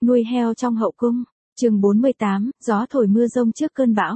Nuôi heo trong hậu cung. Chương 48, gió thổi mưa rông trước cơn bão.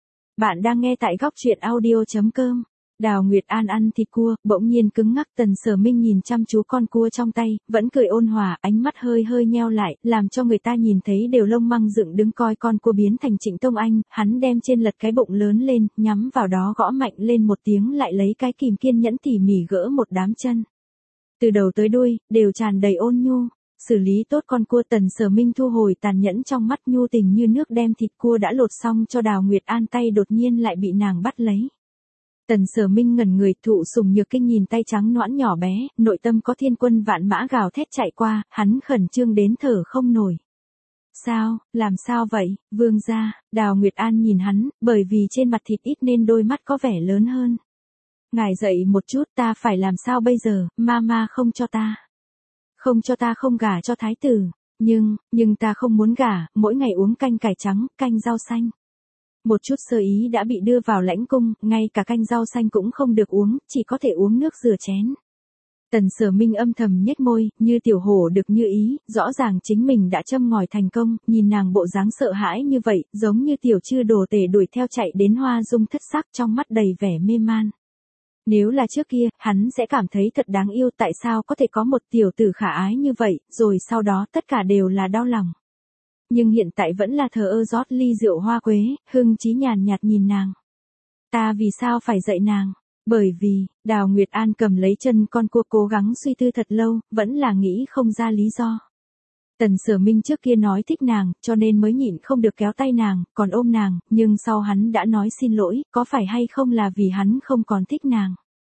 Bạn đang nghe tại góc truyện audio.com. Đào Nguyệt An ăn thịt cua, bỗng nhiên cứng ngắc. Tần Sở Minh nhìn chăm chú con cua trong tay, vẫn cười ôn hòa, ánh mắt hơi hơi nheo lại, làm cho người ta nhìn thấy đều lông măng dựng đứng coi con cua biến thành Trịnh Tông Anh. Hắn đem trên lật cái bụng lớn lên, nhắm vào đó gõ mạnh lên một tiếng, lại lấy cái kìm kiên nhẫn tỉ mỉ gỡ một đám chân. Từ đầu tới đuôi, đều tràn đầy ôn nhu. Xử lý tốt con cua, Tần Sở Minh thu hồi tàn nhẫn trong mắt, nhu tình như nước đem thịt cua đã lột xong cho Đào Nguyệt An, tay đột nhiên lại bị nàng bắt lấy. Tần Sở Minh ngẩn người, thụ sủng nhược kinh nhìn tay trắng nõn nhỏ bé, nội tâm có thiên quân vạn mã gào thét chạy qua, hắn khẩn trương đến thở không nổi. Sao, làm sao vậy, vương gia? Đào Nguyệt An nhìn hắn, bởi vì trên mặt thịt ít nên đôi mắt có vẻ lớn hơn. Ngài dậy một chút, ta phải làm sao bây giờ, mama không cho ta. Không cho ta không gả cho thái tử, nhưng ta không muốn gả, mỗi ngày uống canh cải trắng, canh rau xanh. Một chút sơ ý đã bị đưa vào lãnh cung, ngay cả canh rau xanh cũng không được uống, chỉ có thể uống nước rửa chén. Tần Sở Minh âm thầm nhếch môi, như tiểu hổ được như ý, rõ ràng chính mình đã châm ngòi thành công, nhìn nàng bộ dáng sợ hãi như vậy, giống như tiểu chư đồ tể đuổi theo chạy đến hoa dung thất sắc, trong mắt đầy vẻ mê man. Nếu là trước kia, hắn sẽ cảm thấy thật đáng yêu, tại sao có thể có một tiểu tử khả ái như vậy, rồi sau đó tất cả đều là đau lòng. Nhưng hiện tại vẫn là thờ ơ rót ly rượu hoa quế, Hưng Chí nhàn nhạt nhìn nàng. Ta vì sao phải dạy nàng? Bởi vì, Đào Nguyệt An cầm lấy chân con cua, cố gắng suy tư thật lâu, vẫn là nghĩ không ra lý do. Tần Sở Minh trước kia nói thích nàng, cho nên mới nhịn không được kéo tay nàng, còn ôm nàng, nhưng sau hắn đã nói xin lỗi, có phải hay không là vì hắn không còn thích nàng.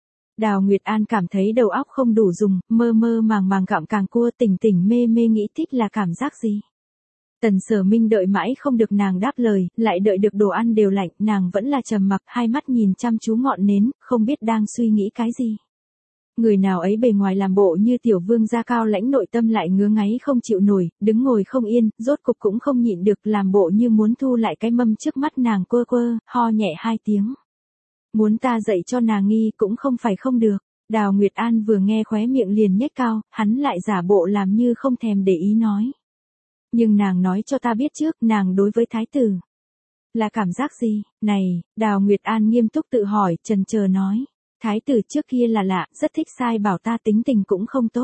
Đào Nguyệt An cảm thấy đầu óc không đủ dùng, mơ mơ màng màng gặm càng cua, tỉnh tỉnh mê mê nghĩ thích là cảm giác gì. Tần Sở Minh đợi mãi không được nàng đáp lời, lại đợi được đồ ăn đều lạnh, nàng vẫn là trầm mặc, hai mắt nhìn chăm chú ngọn nến, không biết đang suy nghĩ cái gì. Người nào ấy bề ngoài làm bộ như tiểu vương gia cao lãnh, nội tâm lại ngứa ngáy không chịu nổi, đứng ngồi không yên, rốt cục cũng không nhịn được, làm bộ như muốn thu lại cái mâm trước mắt nàng, quơ quơ, ho nhẹ hai tiếng. Muốn ta dạy cho nàng nghi cũng không phải không được. Đào Nguyệt An vừa nghe khóe miệng liền nhếch cao, hắn lại giả bộ làm như không thèm để ý nói. Nhưng nàng nói cho ta biết trước, nàng đối với thái tử là cảm giác gì? Này, Đào Nguyệt An nghiêm túc tự hỏi, chần chờ nói. Thái tử trước kia là lạ, rất thích sai bảo ta, tính tình cũng không tốt.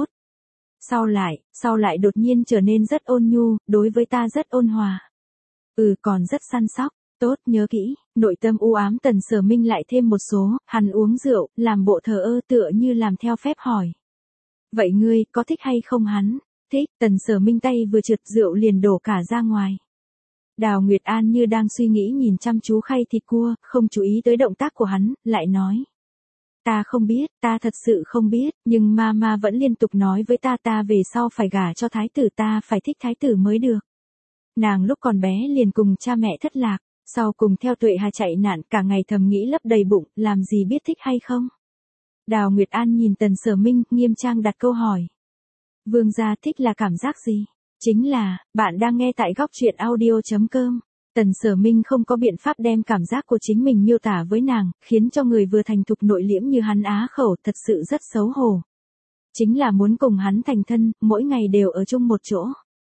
Sau lại đột nhiên trở nên rất ôn nhu, đối với ta rất ôn hòa. Còn rất săn sóc. Tốt, nhớ kỹ. Nội tâm u ám, Tần Sở Minh lại thêm một số, hắn uống rượu, làm bộ thờ ơ, tựa như làm theo phép hỏi. Vậy ngươi, có thích hay không hắn? Thích. Tần Sở Minh tay vừa trượt, rượu liền đổ cả ra ngoài. Đào Nguyệt An như đang suy nghĩ nhìn chăm chú khay thịt cua, không chú ý tới động tác của hắn, lại nói. Ta không biết, ta thật sự không biết, nhưng mama vẫn liên tục nói với ta về sau phải gả cho thái tử, ta phải thích thái tử mới được. Nàng lúc còn bé liền cùng cha mẹ thất lạc. Sau cùng theo Tuệ Hà chạy nạn, cả ngày thầm nghĩ lấp đầy bụng, làm gì biết thích hay không. Đào Nguyệt An nhìn Tần Sở Minh, nghiêm trang đặt câu hỏi. Vương gia thích là cảm giác gì? Chính là, bạn đang nghe tại góc truyện audio.com. Tần Sở Minh không có biện pháp đem cảm giác của chính mình miêu tả với nàng, khiến cho người vừa thành thục nội liễm như hắn á khẩu, thật sự rất xấu hổ. Chính là muốn cùng hắn thành thân, mỗi ngày đều ở chung một chỗ.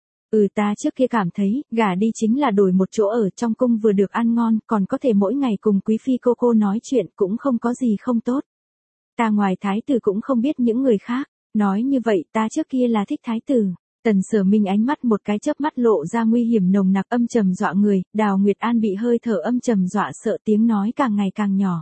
Ta trước kia cảm thấy, gả đi chính là đổi một chỗ ở trong cung, vừa được ăn ngon, còn có thể mỗi ngày cùng quý phi cô nói chuyện, cũng không có gì không tốt. Ta ngoài thái tử cũng không biết những người khác, nói như vậy ta trước kia là thích thái tử. Tần Sở Minh ánh mắt một cái chớp mắt lộ ra nguy hiểm nồng nặc, âm trầm dọa người. Đào Nguyệt An bị hơi thở âm trầm dọa sợ, tiếng nói càng ngày càng nhỏ.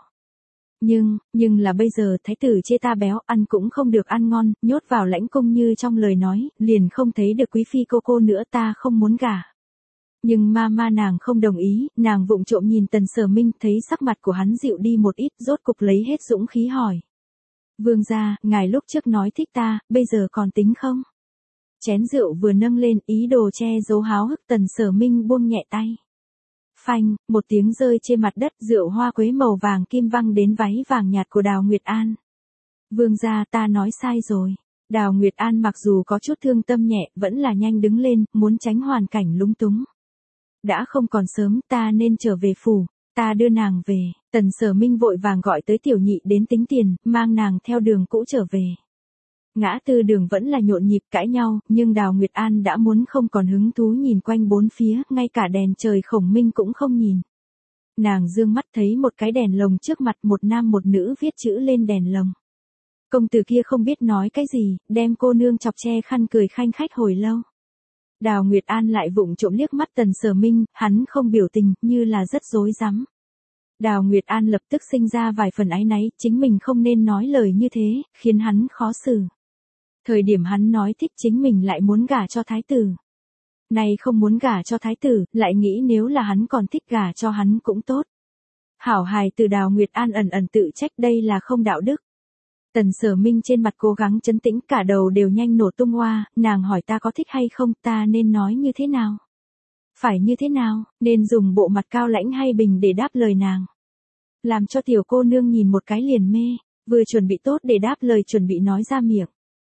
Nhưng là bây giờ thái tử chê ta béo, ăn cũng không được ăn ngon, nhốt vào lãnh cung như trong lời nói, liền không thấy được quý phi cô nữa, ta không muốn gả. Nhưng mama nàng không đồng ý, nàng vụng trộm nhìn Tần Sở Minh, thấy sắc mặt của hắn dịu đi một ít, rốt cục lấy hết dũng khí hỏi. Vương gia, ngài lúc trước nói thích ta, bây giờ còn tính không? Chén rượu vừa nâng lên, ý đồ che giấu háo hức, Tần Sở Minh buông nhẹ tay. Phanh, một tiếng rơi trên mặt đất, rượu hoa quế màu vàng kim văng đến váy vàng nhạt của Đào Nguyệt An. Vương gia, ta nói sai rồi. Đào Nguyệt An mặc dù có chút thương tâm nhẹ, vẫn là nhanh đứng lên, muốn tránh hoàn cảnh lúng túng. Đã không còn sớm, ta nên trở về phủ, ta đưa nàng về. Tần Sở Minh vội vàng gọi tới tiểu nhị đến tính tiền, mang nàng theo đường cũ trở về. Ngã tư đường vẫn là nhộn nhịp cãi nhau, nhưng Đào Nguyệt An đã muốn không còn hứng thú nhìn quanh bốn phía, ngay cả đèn trời khổng minh cũng không nhìn. Nàng dương mắt thấy một cái đèn lồng trước mặt, một nam một nữ viết chữ lên đèn lồng. Công tử kia không biết nói cái gì, đem cô nương chọc che khăn cười khanh khách hồi lâu. Đào Nguyệt An lại vụng trộm liếc mắt Tần Sở Minh, hắn không biểu tình, như là rất rối rắm. Đào Nguyệt An lập tức sinh ra vài phần áy náy, chính mình không nên nói lời như thế, khiến hắn khó xử. Thời điểm hắn nói thích chính mình lại muốn gả cho thái tử. Này không muốn gả cho thái tử, lại nghĩ nếu là hắn còn thích gả cho hắn cũng tốt. Hảo hài từ Đào Nguyệt An ẩn ẩn tự trách đây là không đạo đức. Tần Sở Minh trên mặt cố gắng trấn tĩnh, cả đầu đều nhanh nổ tung hoa, nàng hỏi ta có thích hay không, ta nên nói như thế nào? Phải như thế nào, nên dùng bộ mặt cao lãnh hay bình để đáp lời nàng? Làm cho tiểu cô nương nhìn một cái liền mê, vừa chuẩn bị tốt để đáp lời chuẩn bị nói ra miệng.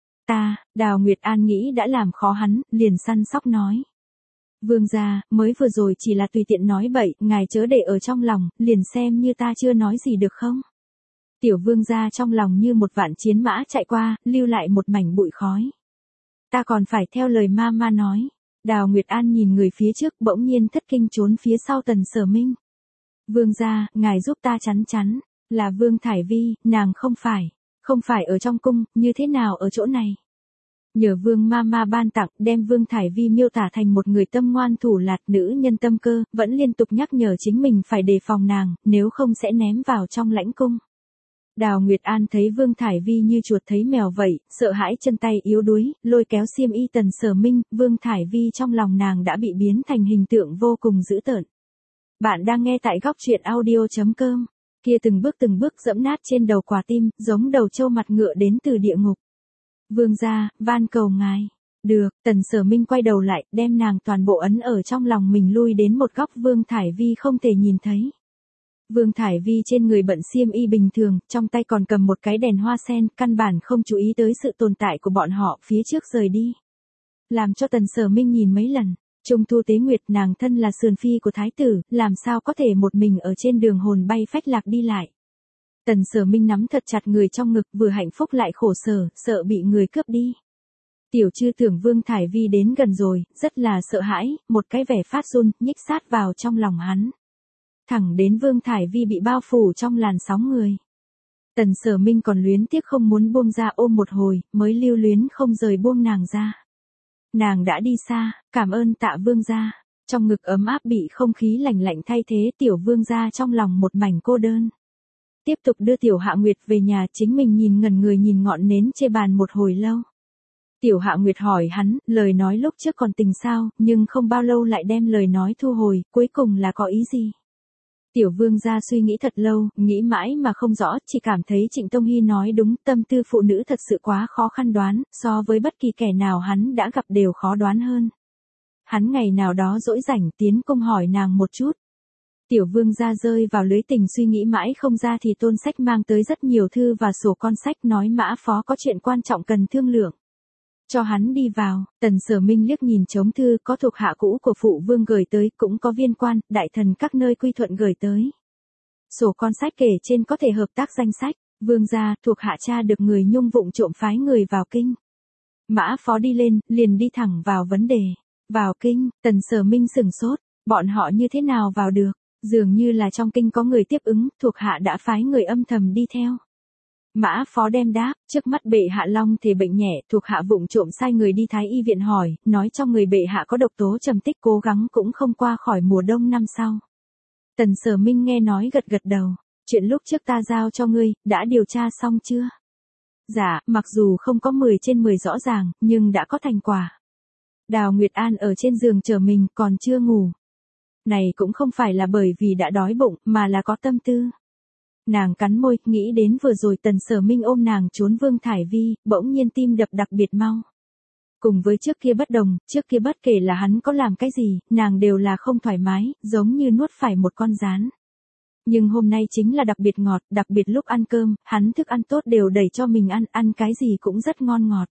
Đào Nguyệt An nghĩ đã làm khó hắn, liền săn sóc nói. Vương gia, mới vừa rồi chỉ là tùy tiện nói bậy, ngài chớ để ở trong lòng, liền xem như ta chưa nói gì được không? Tiểu vương gia trong lòng như một vạn chiến mã chạy qua, lưu lại một mảnh bụi khói. Ta còn phải theo lời ma nói. Đào Nguyệt An nhìn người phía trước, bỗng nhiên thất kinh trốn phía sau Tần Sở Minh. Vương gia, ngài giúp ta chắn, là Vương Thải Vi, nàng không phải ở trong cung, như thế nào ở chỗ này? Nhờ Vương ma ban tặng, đem Vương Thải Vi miêu tả thành một người tâm ngoan thủ lạt, nữ nhân tâm cơ, vẫn liên tục nhắc nhở chính mình phải đề phòng nàng, nếu không sẽ ném vào trong lãnh cung. Đào Nguyệt An thấy Vương Thải Vi như chuột thấy mèo vậy, sợ hãi chân tay yếu đuối, lôi kéo xiêm y Tần Sở Minh, Vương Thải Vi trong lòng nàng đã bị biến thành hình tượng vô cùng dữ tợn. Bạn đang nghe tại góc truyện audio.com, kia từng bước dẫm nát trên đầu quả tim, giống đầu trâu mặt ngựa đến từ địa ngục. Vương gia, van cầu ngài. Được, Tần Sở Minh quay đầu lại, đem nàng toàn bộ ấn ở trong lòng mình lui đến một góc Vương Thải Vi không thể nhìn thấy. Vương Thải Vi trên người bận xiêm y bình thường, trong tay còn cầm một cái đèn hoa sen, căn bản không chú ý tới sự tồn tại của bọn họ, phía trước rời đi. Làm cho Tần Sở Minh nhìn mấy lần, Trung Thu Tế Nguyệt nàng thân là sườn phi của thái tử, làm sao có thể một mình ở trên đường hồn bay phách lạc đi lại. Tần Sở Minh nắm thật chặt người trong ngực, vừa hạnh phúc lại khổ sở, sợ bị người cướp đi. Tiểu Trư tưởng Vương Thải Vi đến gần rồi, rất là sợ hãi, một cái vẻ phát run, nhích sát vào trong lòng hắn. Thẳng đến Vương Thải Vi bị bao phủ trong làn sóng người. Tần Sở Minh còn luyến tiếc không muốn buông ra ôm một hồi, mới lưu luyến không rời buông nàng ra. Nàng đã đi xa, cảm ơn tạ vương gia. Trong ngực ấm áp bị không khí lạnh lạnh thay thế, tiểu vương gia trong lòng một mảnh cô đơn. Tiếp tục đưa tiểu Hạ Nguyệt về nhà, chính mình nhìn ngẩn người nhìn ngọn nến trên bàn một hồi lâu. Tiểu Hạ Nguyệt hỏi hắn, lời nói lúc trước còn tình sao, nhưng không bao lâu lại đem lời nói thu hồi, cuối cùng là có ý gì? Tiểu vương gia suy nghĩ thật lâu, nghĩ mãi mà không rõ, chỉ cảm thấy Trịnh Tông Hy nói đúng, tâm tư phụ nữ thật sự quá khó khăn đoán, so với bất kỳ kẻ nào hắn đã gặp đều khó đoán hơn. Hắn ngày nào đó dỗi rảnh tiến cung hỏi nàng một chút. Tiểu vương gia rơi vào lưới tình suy nghĩ mãi không ra thì Tôn Sách mang tới rất nhiều thư và sổ con sách nói Mã Phó có chuyện quan trọng cần thương lượng. Cho hắn đi vào, Tần Sở Minh liếc nhìn trống thư, có thuộc hạ cũ của phụ vương gửi tới, cũng có viên quan, đại thần các nơi quy thuận gửi tới. Sổ con sách kể trên có thể hợp tác danh sách, vương gia, thuộc hạ cha được người Nhung vụng trộm phái người vào kinh. Mã Phó đi lên, liền đi thẳng vào vấn đề. Vào kinh, Tần Sở Minh sửng sốt, bọn họ như thế nào vào được, dường như là trong kinh có người tiếp ứng, thuộc hạ đã phái người âm thầm đi theo. Mã Phó đem đáp, trước mắt bệ hạ long thể bệnh nhẹ, thuộc hạ vụng trộm sai người đi thái y viện hỏi, nói trong người bệ hạ có độc tố trầm tích, cố gắng cũng không qua khỏi mùa đông năm sau. Tần Sở Minh nghe nói gật gật đầu, chuyện lúc trước ta giao cho ngươi, đã điều tra xong chưa? Dạ, mặc dù không có 10 trên 10 rõ ràng, nhưng đã có thành quả. Đào Nguyệt An ở trên giường chờ mình, còn chưa ngủ. Này cũng không phải là bởi vì đã đói bụng, mà là có tâm tư. Nàng cắn môi, nghĩ đến vừa rồi Tần Sở Minh ôm nàng trốn Vương Thải Vi, bỗng nhiên tim đập đặc biệt mau. Cùng với trước kia bất đồng, trước kia bất kể là hắn có làm cái gì, nàng đều là không thoải mái, giống như nuốt phải một con gián. Nhưng hôm nay chính là đặc biệt ngọt, đặc biệt lúc ăn cơm, hắn thức ăn tốt đều đẩy cho mình ăn cái gì cũng rất ngon ngọt.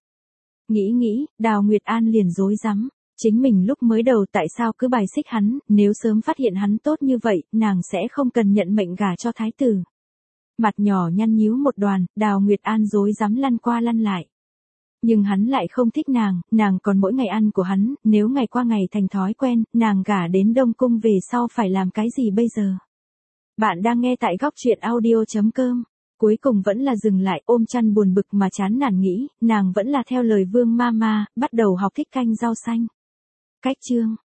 Nghĩ, Đào Nguyệt An liền rối rắm. Chính mình lúc mới đầu tại sao cứ bài xích hắn, nếu sớm phát hiện hắn tốt như vậy, nàng sẽ không cần nhận mệnh gả cho thái tử. Mặt nhỏ nhăn nhíu một đoàn, Đào Nguyệt An rối rắm lăn qua lăn lại. Nhưng hắn lại không thích nàng còn mỗi ngày ăn của hắn, nếu ngày qua ngày thành thói quen, nàng gả đến Đông Cung về sau phải làm cái gì bây giờ? Bạn đang nghe tại góc truyện audio.com. Cuối cùng vẫn là dừng lại, ôm chăn buồn bực mà chán nản nghĩ, nàng vẫn là theo lời Vương Mama, bắt đầu học thích canh rau xanh. Cách chương